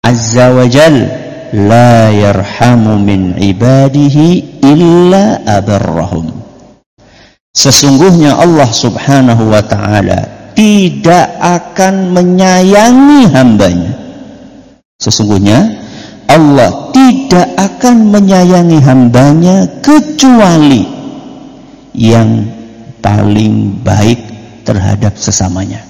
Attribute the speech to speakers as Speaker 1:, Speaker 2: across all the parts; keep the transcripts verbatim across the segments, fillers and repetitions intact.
Speaker 1: azza wa jal la yarhamu min ibadihi illa abarrahum. Sesungguhnya Allah subhanahu wa ta'ala tidak akan menyayangi hambanya. Sesungguhnya Allah tidak akan menyayangi hambanya kecuali yang paling baik terhadap sesamanya.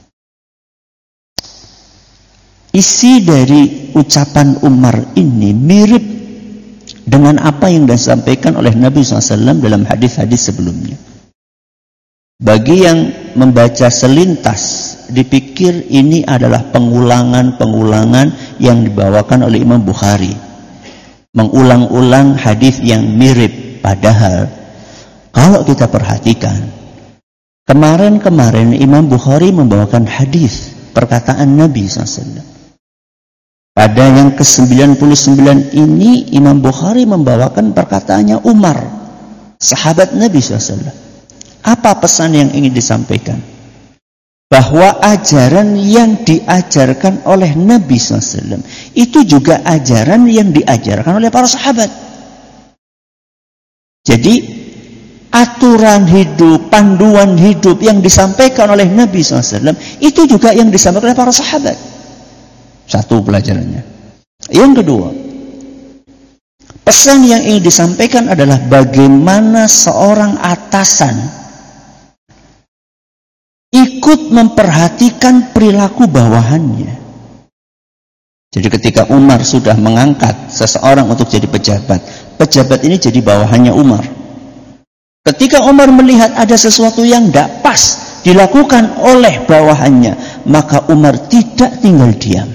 Speaker 1: Isi dari ucapan Umar ini mirip dengan apa yang disampaikan oleh Nabi shallallahu alaihi wasallam dalam hadis-hadis sebelumnya. Bagi yang membaca selintas, dipikir ini adalah pengulangan-pengulangan yang dibawakan oleh Imam Bukhari. Mengulang-ulang hadis yang mirip. Padahal, kalau kita perhatikan, kemarin-kemarin Imam Bukhari membawakan hadis perkataan Nabi shallallahu alaihi wasallam. Pada yang ke sembilan puluh sembilan ini Imam Bukhari membawakan perkataannya Umar, sahabat Nabi shallallahu alaihi wasallam. Apa pesan yang ingin disampaikan? Bahwa ajaran yang diajarkan oleh Nabi shallallahu alaihi wasallam itu juga ajaran yang diajarkan oleh para sahabat. Jadi aturan hidup, panduan hidup yang disampaikan oleh Nabi shallallahu alaihi wasallam itu juga yang disampaikan oleh para sahabat. Satu pelajarannya. Yang kedua, pesan yang ingin disampaikan adalah bagaimana seorang atasan ikut memperhatikan perilaku bawahannya. Jadi ketika Umar sudah mengangkat seseorang untuk jadi pejabat, pejabat ini jadi bawahannya Umar. Ketika Umar melihat ada sesuatu yang tidak pas dilakukan oleh bawahannya, maka Umar tidak tinggal diam.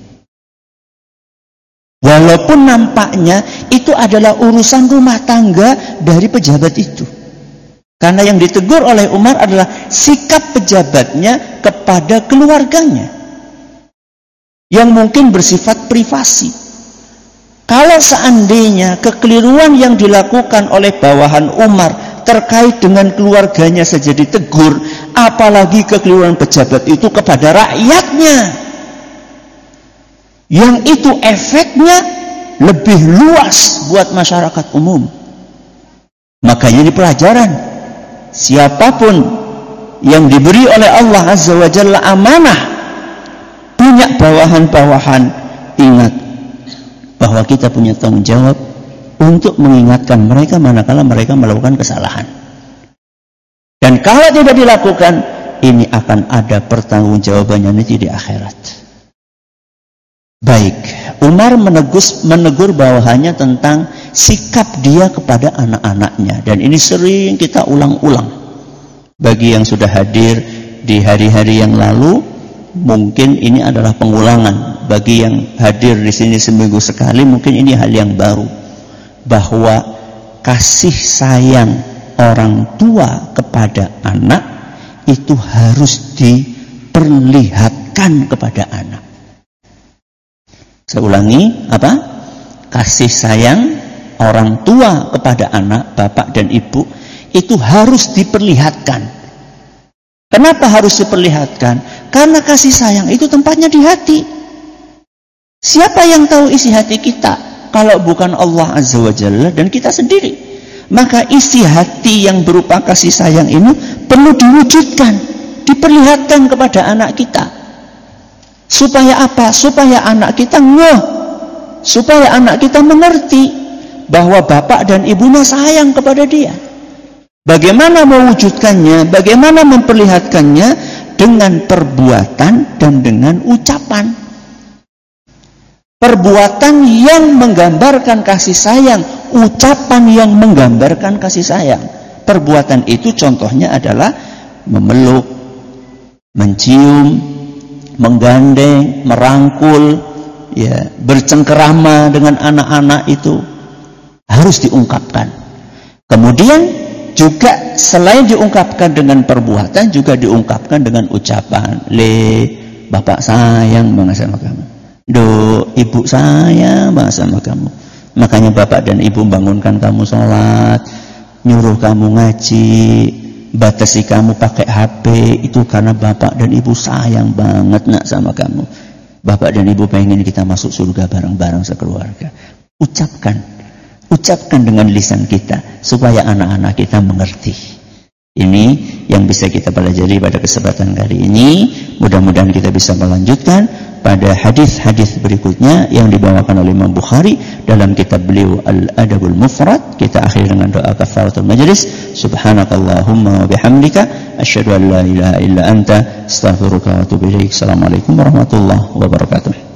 Speaker 1: Walaupun nampaknya itu adalah urusan rumah tangga dari pejabat itu. Karena yang ditegur oleh Umar adalah sikap pejabatnya kepada keluarganya. Yang mungkin bersifat privasi. Kalau seandainya kekeliruan yang dilakukan oleh bawahan Umar terkait dengan keluarganya saja ditegur, apalagi kekeliruan pejabat itu kepada rakyatnya. Yang itu efeknya lebih luas buat masyarakat umum. Makanya ini pelajaran. Siapapun yang diberi oleh Allah Azza wa Jalla amanah, punya bawahan-bawahan, ingat bahwa kita punya tanggung jawab untuk mengingatkan mereka manakala mereka melakukan kesalahan. Dan kalau tidak dilakukan, ini akan ada pertanggungjawabannya nanti di akhirat. Baik, Umar menegus, menegur bawahannya tentang sikap dia kepada anak-anaknya. Dan ini sering kita ulang-ulang. Bagi yang sudah hadir di hari-hari yang lalu, mungkin ini adalah pengulangan. Bagi yang hadir di sini seminggu sekali, mungkin ini hal yang baru. Bahwa kasih sayang orang tua kepada anak itu harus diperlihatkan kepada anak. Saya ulangi, apa? Kasih sayang orang tua kepada anak, bapak dan ibu, itu harus diperlihatkan. Kenapa harus diperlihatkan? Karena kasih sayang itu tempatnya di hati. Siapa yang tahu isi hati kita? Kalau bukan Allah Azza wa Jalla dan kita sendiri. Maka isi hati yang berupa kasih sayang ini perlu diwujudkan, diperlihatkan kepada anak kita. Supaya apa? Supaya anak kita ngeh. Supaya anak kita mengerti bahwa bapak dan ibunya sayang kepada dia. Bagaimana mewujudkannya? Bagaimana memperlihatkannya? Dengan perbuatan dan dengan ucapan. Perbuatan yang menggambarkan kasih sayang, ucapan yang menggambarkan kasih sayang. Perbuatan itu contohnya adalah memeluk, mencium, menggandeng, merangkul, ya, bercengkerama dengan anak-anak itu harus diungkapkan. Kemudian juga selain diungkapkan dengan perbuatan, juga diungkapkan dengan ucapan. Le, bapak sayang banget sama kamu. Do, ibu sayang banget sama kamu. Makanya bapak dan ibu bangunkan kamu sholat, nyuruh kamu ngaji, batasi kamu pakai H P, itu karena bapak dan ibu sayang banget nak sama kamu. Bapak dan Ibu pengen kita masuk surga bareng-bareng sekeluarga. Ucapkan, ucapkan dengan lisan kita supaya anak-anak kita mengerti. Ini yang bisa kita pelajari pada kesempatan kali ini. Mudah-mudahan kita bisa melanjutkan pada hadis-hadis berikutnya yang dibawakan oleh Imam Bukhari dalam kitab beliau Al-Adabul Mufrad. Kita akhiri dengan doa kafaratul majlis. Subhanakallahumma wa bihamdika asyhadu an la ilaha illa anta astaghfiruka wa atubu ilaik. Assalamualaikum warahmatullahi wabarakatuh.